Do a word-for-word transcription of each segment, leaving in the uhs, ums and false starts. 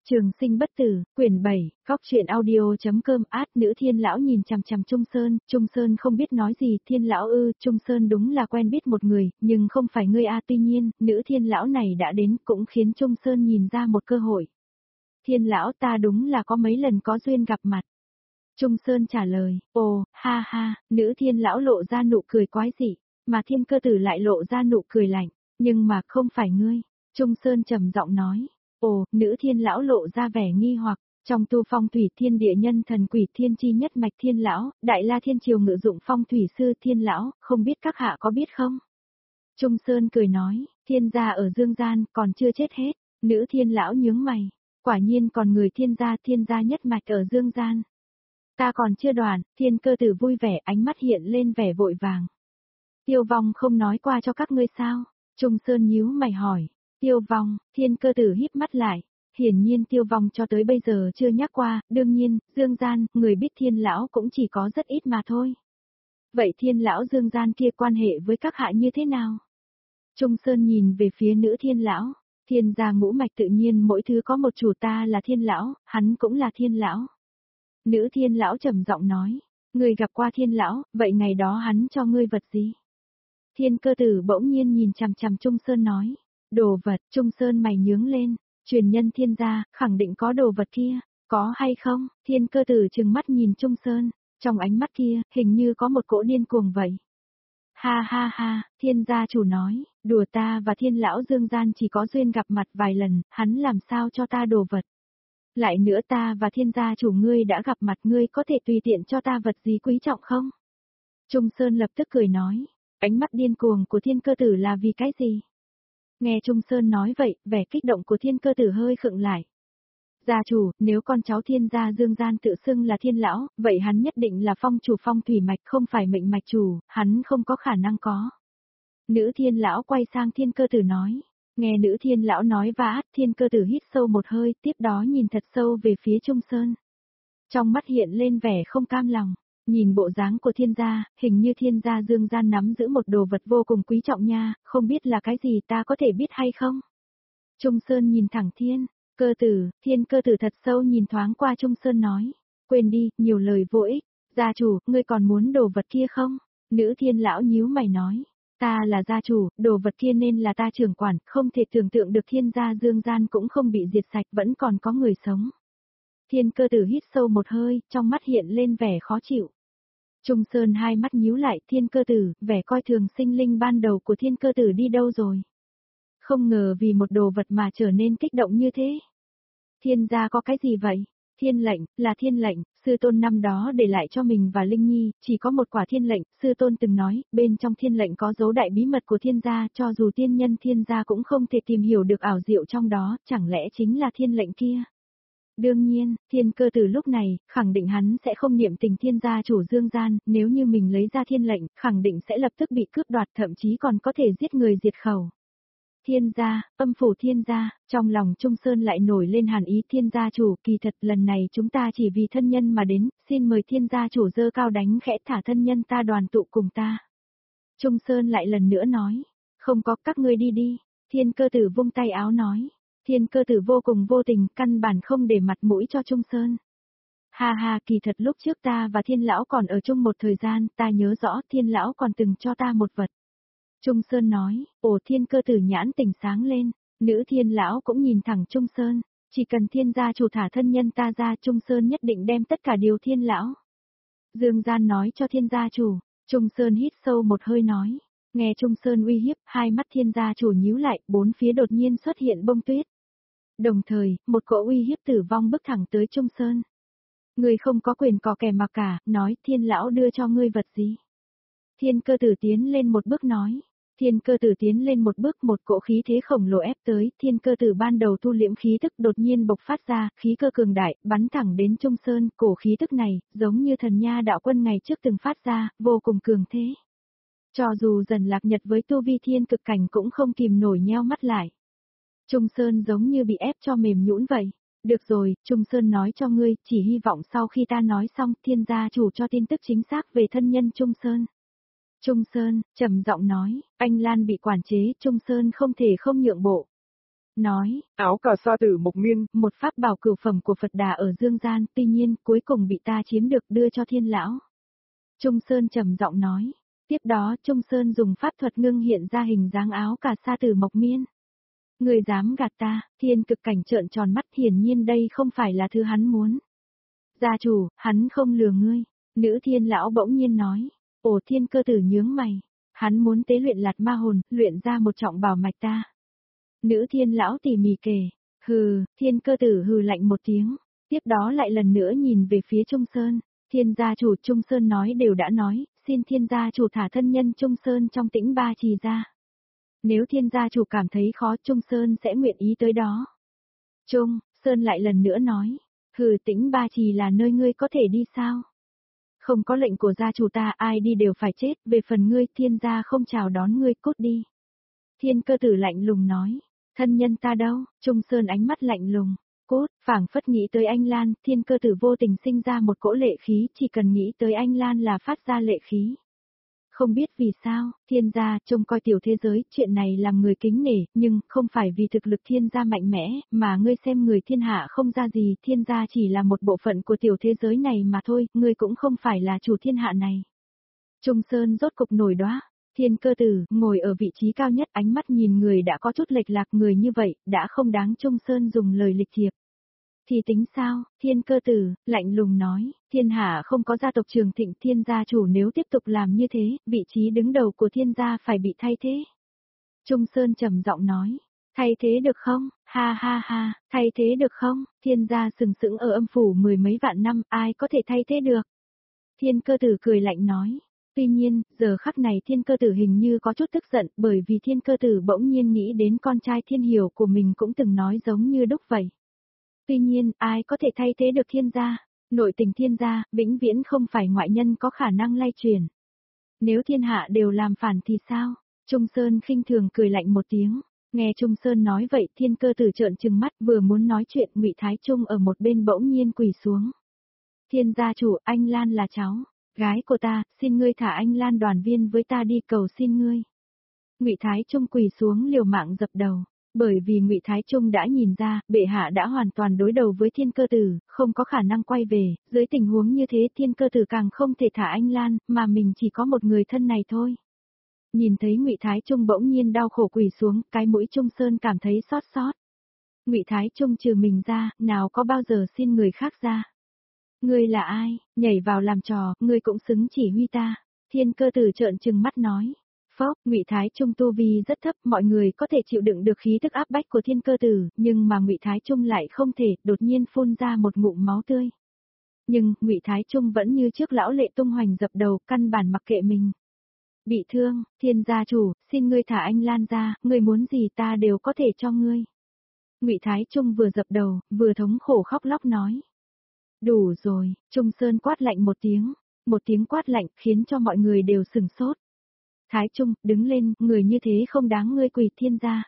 Trường sinh bất tử, quyển bảy, góc truyện audio.com át nữ Thiên lão nhìn chằm chằm Trung Sơn, Trung Sơn không biết nói gì, Thiên lão ư, Trung Sơn đúng là quen biết một người, nhưng không phải ngươi a, tuy nhiên, nữ Thiên lão này đã đến cũng khiến Trung Sơn nhìn ra một cơ hội. Thiên lão ta đúng là có mấy lần có duyên gặp mặt. Trung Sơn trả lời, ồ, ha ha, nữ Thiên lão lộ ra nụ cười quái dị, mà Thiên Cơ Tử lại lộ ra nụ cười lạnh, nhưng mà không phải ngươi. Trung Sơn trầm giọng nói. Ồ, nữ Thiên lão lộ ra vẻ nghi hoặc, trong tu phong thủy thiên địa nhân thần quỷ thiên chi nhất mạch Thiên lão, đại la thiên triều ngự dụng phong thủy sư Thiên lão, không biết các hạ có biết không? Trung Sơn cười nói, Thiên gia ở dương gian, còn chưa chết hết, nữ Thiên lão nhướng mày, quả nhiên còn người Thiên gia Thiên gia nhất mạch ở dương gian. Ta còn chưa đoạn, Thiên Cơ Tử vui vẻ, ánh mắt hiện lên vẻ vội vàng. Tiêu Vong không nói qua cho các ngươi sao? Trung Sơn nhíu mày hỏi. Tiêu Vong, Thiên Cơ Tử híp mắt lại, hiển nhiên Tiêu Vong cho tới bây giờ chưa nhắc qua, đương nhiên, dương gian, người biết Thiên lão cũng chỉ có rất ít mà thôi. Vậy Thiên lão dương gian kia quan hệ với các hạ như thế nào? Trung Sơn nhìn về phía nữ Thiên lão, Thiên gia ngũ mạch tự nhiên mỗi thứ có một chủ, ta là Thiên lão, hắn cũng là Thiên lão. Nữ Thiên lão trầm giọng nói, người gặp qua Thiên lão, vậy ngày đó hắn cho ngươi vật gì? Thiên Cơ Tử bỗng nhiên nhìn chằm chằm Trung Sơn nói. Đồ vật, Trung Sơn mày nhướng lên, truyền nhân Thiên gia, khẳng định có đồ vật kia, có hay không? Thiên Cơ Tử trừng mắt nhìn Trung Sơn, trong ánh mắt kia, hình như có một cỗ điên cuồng vậy. Ha ha ha, Thiên gia chủ nói, đùa ta và Thiên lão dương gian chỉ có duyên gặp mặt vài lần, hắn làm sao cho ta đồ vật. Lại nữa ta và Thiên gia chủ ngươi đã gặp mặt, ngươi có thể tùy tiện cho ta vật gì quý trọng không? Trung Sơn lập tức cười nói, ánh mắt điên cuồng của Thiên Cơ Tử là vì cái gì? Nghe Trung Sơn nói vậy, vẻ kích động của Thiên Cơ Tử hơi khựng lại. Gia chủ, nếu con cháu Thiên gia dương gian tự xưng là Thiên lão, vậy hắn nhất định là phong chủ phong thủy mạch, không phải mệnh mạch chủ, hắn không có khả năng có. Nữ Thiên lão quay sang Thiên Cơ Tử nói. Nghe nữ Thiên lão nói vã, Thiên Cơ Tử hít sâu một hơi, tiếp đó nhìn thật sâu về phía Trung Sơn. Trong mắt hiện lên vẻ không cam lòng. Nhìn bộ dáng của Thiên gia, hình như Thiên gia dương gian nắm giữ một đồ vật vô cùng quý trọng nha, không biết là cái gì, ta có thể biết hay không? Trung Sơn nhìn thẳng Thiên Cơ Tử, Thiên Cơ Tử thật sâu nhìn thoáng qua Trung Sơn nói, quên đi, nhiều lời vô ích, gia chủ, ngươi còn muốn đồ vật kia không? Nữ Thiên lão nhíu mày nói, ta là gia chủ, đồ vật kia nên là ta trưởng quản, không thể tưởng tượng được Thiên gia dương gian cũng không bị diệt sạch, vẫn còn có người sống. Thiên Cơ Tử hít sâu một hơi, trong mắt hiện lên vẻ khó chịu. Trung Sơn hai mắt nhíu lại, Thiên Cơ Tử, vẻ coi thường sinh linh ban đầu của Thiên Cơ Tử đi đâu rồi? Không ngờ vì một đồ vật mà trở nên kích động như thế. Thiên gia có cái gì vậy? Thiên lệnh, là thiên lệnh, sư tôn năm đó để lại cho mình và Linh Nhi, chỉ có một quả thiên lệnh, sư tôn từng nói, bên trong thiên lệnh có dấu đại bí mật của Thiên gia, cho dù tiên nhân Thiên gia cũng không thể tìm hiểu được ảo diệu trong đó, chẳng lẽ chính là thiên lệnh kia? Đương nhiên, Thiên Cơ Tử lúc này, khẳng định hắn sẽ không niệm tình Thiên gia chủ dương gian, nếu như mình lấy ra thiên lệnh, khẳng định sẽ lập tức bị cướp đoạt, thậm chí còn có thể giết người diệt khẩu. Thiên gia, âm phủ Thiên gia, trong lòng Trung Sơn lại nổi lên hàn ý. Thiên gia chủ, kỳ thật lần này chúng ta chỉ vì thân nhân mà đến, xin mời Thiên gia chủ giơ cao đánh khẽ thả thân nhân ta đoàn tụ cùng ta. Trung Sơn lại lần nữa nói, không có, các ngươi đi đi. Thiên Cơ Tử vung tay áo nói. Thiên Cơ Tử vô cùng vô tình, căn bản không để mặt mũi cho Trung Sơn. Ha ha, kỳ thật lúc trước ta và Thiên lão còn ở chung một thời gian, ta nhớ rõ Thiên lão còn từng cho ta một vật. Trung Sơn nói, ồ. Thiên Cơ Tử nhãn tỉnh sáng lên, nữ Thiên lão cũng nhìn thẳng Trung Sơn, chỉ cần Thiên gia chủ thả thân nhân ta ra, Trung Sơn nhất định đem tất cả điều Thiên lão dương gian nói cho Thiên gia chủ. Trung Sơn hít sâu một hơi nói. Nghe Trung Sơn uy hiếp, hai mắt Thiên gia chủ nhíu lại, bốn phía đột nhiên xuất hiện bông tuyết. Đồng thời, một cỗ uy hiếp tử vong bước thẳng tới Trung Sơn. Ngươi không có quyền cò kè mà cả, nói Thiên lão đưa cho ngươi vật gì? Thiên Cơ Tử tiến lên một bước nói. Thiên Cơ Tử tiến lên một bước, một cỗ khí thế khổng lồ ép tới, Thiên Cơ Tử ban đầu thu liễm khí tức đột nhiên bộc phát ra, khí cơ cường đại, bắn thẳng đến Trung Sơn, cổ khí tức này, giống như thần nha đạo quân ngày trước từng phát ra, vô cùng cường thế. Cho dù dần lạc nhật với tu vi thiên cực cảnh cũng không kìm nổi nheo mắt lại. Trung Sơn giống như bị ép cho mềm nhũn vậy. Được rồi, Trung Sơn nói cho ngươi, chỉ hy vọng sau khi ta nói xong, Thiên gia chủ cho tin tức chính xác về thân nhân Trung Sơn. Trung Sơn, trầm giọng nói, anh Lan bị quản chế, Trung Sơn không thể không nhượng bộ. nói, áo cà sa tử Mộc Miên, một pháp bảo cửu phẩm của Phật Đà ở dương gian, tuy nhiên, cuối cùng bị ta chiếm được đưa cho Thiên lão. Trung Sơn trầm giọng nói. Tiếp đó, Trung Sơn dùng pháp thuật ngưng hiện ra hình dáng áo cà sa tử Mộc Miên. Người dám gạt ta, Thiên Cực Cảnh trợn tròn mắt, hiển nhiên đây không phải là thứ hắn muốn. Gia chủ, hắn không lừa ngươi. Nữ Thiên lão bỗng nhiên nói. Ồ, Thiên Cơ Tử nhướng mày. Hắn muốn tế luyện lạt ma hồn, luyện ra một trọng bảo mạch ta. Nữ Thiên lão tỉ mỉ kể. Hừ, Thiên Cơ Tử hừ lạnh một tiếng. Tiếp đó lại lần nữa nhìn về phía Trung Sơn. Thiên gia chủ Trung Sơn nói đều đã nói, xin Thiên gia chủ thả thân nhân Trung Sơn trong Tĩnh Ba Trì ra. Nếu Thiên gia chủ cảm thấy khó, Trung Sơn sẽ nguyện ý tới đó. Trung Sơn lại lần nữa nói. Hừ, Tĩnh Ba Trì là nơi ngươi có thể đi sao? Không có lệnh của gia chủ ta, ai đi đều phải chết, về phần ngươi, Thiên gia không chào đón ngươi, cút đi. Thiên Cơ Tử lạnh lùng nói. Thân nhân ta đâu? Trung Sơn ánh mắt lạnh lùng. Cốt, phảng phất nghĩ tới anh Lan, Thiên Cơ Tử vô tình sinh ra một cỗ lệ khí, chỉ cần nghĩ tới anh Lan là phát ra lệ khí. Không biết vì sao, Thiên gia trông coi tiểu thế giới, chuyện này làm người kính nể, nhưng không phải vì thực lực Thiên gia mạnh mẽ, mà ngươi xem người thiên hạ không ra gì, Thiên gia chỉ là một bộ phận của tiểu thế giới này mà thôi, ngươi cũng không phải là chủ thiên hạ này. Trung Sơn rốt cục nổi đoá. Thiên Cơ Tử ngồi ở vị trí cao nhất, ánh mắt nhìn người đã có chút lệch lạc, người như vậy, đã không đáng Trung Sơn dùng lời lịch thiệp. Thì tính sao? Thiên Cơ Tử lạnh lùng nói, thiên hạ không có gia tộc trường thịnh, Thiên gia chủ nếu tiếp tục làm như thế, vị trí đứng đầu của Thiên gia phải bị thay thế. Trung Sơn trầm giọng nói, thay thế được không? Ha ha ha, thay thế được không? Thiên gia sừng sững ở âm phủ mười mấy vạn năm, ai có thể thay thế được? Thiên Cơ Tử cười lạnh nói. Tuy nhiên, giờ khắc này Thiên Cơ Tử hình như có chút tức giận, bởi vì Thiên Cơ Tử bỗng nhiên nghĩ đến con trai Thiên Hiểu của mình cũng từng nói giống như đúc vậy. Tuy nhiên, ai có thể thay thế được Thiên gia? Nội tình Thiên gia, vĩnh viễn không phải ngoại nhân có khả năng lay truyền. Nếu thiên hạ đều làm phản thì sao? Trung Sơn khinh thường cười lạnh một tiếng. Nghe Trung Sơn nói vậy, Thiên Cơ Tử trợn trừng mắt, vừa muốn nói chuyện, Ngụy Thái Trung ở một bên bỗng nhiên quỳ xuống. Thiên gia chủ, anh Lan là cháu gái của ta, xin ngươi thả anh Lan đoàn viên với ta đi, cầu xin ngươi. Ngụy Thái Trung quỳ xuống liều mạng dập đầu, bởi vì Ngụy Thái Trung đã nhìn ra, bệ hạ đã hoàn toàn đối đầu với Thiên Cơ Tử, không có khả năng quay về, dưới tình huống như thế Thiên Cơ Tử càng không thể thả anh Lan, mà mình chỉ có một người thân này thôi. Nhìn thấy Ngụy Thái Trung bỗng nhiên đau khổ quỳ xuống, cái mũi Trung Sơn cảm thấy xót xót. Ngụy Thái Trung trừ mình ra, nào có bao giờ xin người khác ra. Ngươi là ai, nhảy vào làm trò, ngươi cũng xứng chỉ huy ta. Thiên Cơ Tử trợn trừng mắt nói. Phốc, Ngụy Thái Trung tu vi rất thấp, mọi người có thể chịu đựng được khí tức áp bách của Thiên Cơ Tử, nhưng mà Ngụy Thái Trung lại không thể, đột nhiên phun ra một ngụm máu tươi. Nhưng, Ngụy Thái Trung vẫn như trước lão lệ tung hoành dập đầu, căn bản mặc kệ mình. Bị thương, Thiên gia chủ, xin ngươi thả anh Lan ra, ngươi muốn gì ta đều có thể cho ngươi. Ngụy Thái Trung vừa dập đầu, vừa thống khổ khóc lóc nói. Đủ rồi, Trung Sơn quát lạnh một tiếng, một tiếng quát lạnh khiến cho mọi người đều sừng sốt. Thái Trung, đứng lên, người như thế không đáng ngươi quỳ Thiên gia.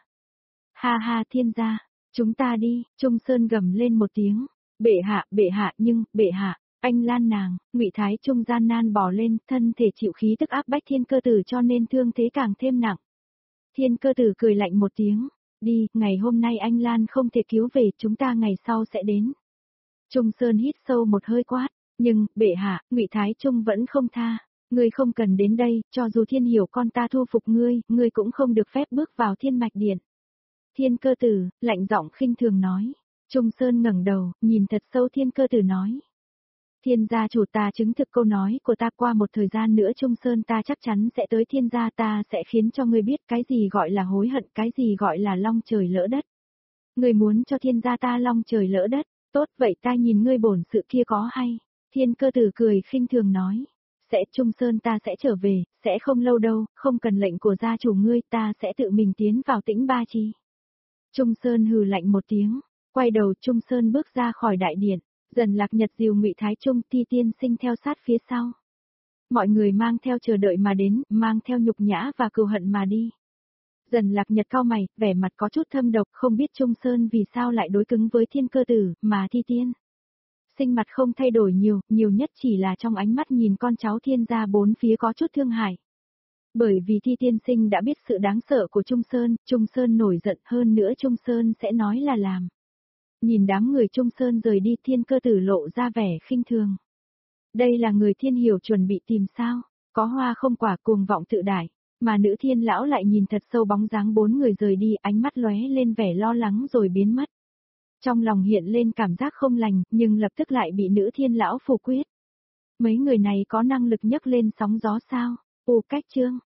Ha ha Thiên gia, chúng ta đi, Trung Sơn gầm lên một tiếng. Bệ hạ, bệ hạ, nhưng, bệ hạ, anh Lan nàng, Ngụy Thái Trung gian nan bò lên, thân thể chịu khí tức áp bách Thiên Cơ Tử cho nên thương thế càng thêm nặng. Thiên Cơ Tử cười lạnh một tiếng, đi, ngày hôm nay anh Lan không thể cứu về, chúng ta ngày sau sẽ đến. Trung Sơn hít sâu một hơi quát, nhưng, bệ hạ, Ngụy Thái Trung vẫn không tha. Ngươi không cần đến đây, cho dù Thiên Hiểu con ta thu phục ngươi, ngươi cũng không được phép bước vào Thiên Mạch Điện. Thiên Cơ Tử, lạnh giọng khinh thường nói. Trung Sơn ngẩng đầu, nhìn thật sâu Thiên Cơ Tử nói. Thiên gia chủ, ta chứng thực câu nói của ta, qua một thời gian nữa Trung Sơn ta chắc chắn sẽ tới Thiên gia, ta sẽ khiến cho ngươi biết cái gì gọi là hối hận, cái gì gọi là long trời lỡ đất. Ngươi muốn cho Thiên gia ta long trời lỡ đất, tốt vậy ta nhìn ngươi bổn sự kia có hay. Thiên Cơ Tử cười khinh thường nói. Sẽ Trung Sơn ta sẽ trở về, sẽ không lâu đâu, không cần lệnh của gia chủ ngươi, ta sẽ tự mình tiến vào Tĩnh Ba Chi. Trung Sơn hừ lạnh một tiếng, quay đầu Trung Sơn bước ra khỏi đại điện, dần Lạc Nhật dìu Ngụy Thái Trung Ti tiên sinh theo sát phía sau. Mọi người mang theo chờ đợi mà đến, mang theo nhục nhã và cừu hận mà đi. Dần Lạc Nhật cau mày, vẻ mặt có chút thâm độc, không biết Trung Sơn vì sao lại đối cứng với Thiên Cơ Tử, mà Ti tiên sinh mặt không thay đổi nhiều, nhiều nhất chỉ là trong ánh mắt nhìn con cháu Thiên gia bốn phía có chút thương hại. Bởi vì Thi tiên sinh đã biết sự đáng sợ của Trung Sơn, Trung Sơn nổi giận hơn nữa Trung Sơn sẽ nói là làm. Nhìn đám người Trung Sơn rời đi Thiên Cơ Tử lộ ra vẻ khinh thường. Đây là người Thiên Hiểu chuẩn bị tìm sao, có hoa không quả cuồng vọng tự đại, mà nữ Thiên lão lại nhìn thật sâu bóng dáng bốn người rời đi, ánh mắt lóe lên vẻ lo lắng rồi biến mất. Trong lòng hiện lên cảm giác không lành, nhưng lập tức lại bị nữ Thiên lão phủ quyết. Mấy người này có năng lực nhấc lên sóng gió sao? U Cách Trương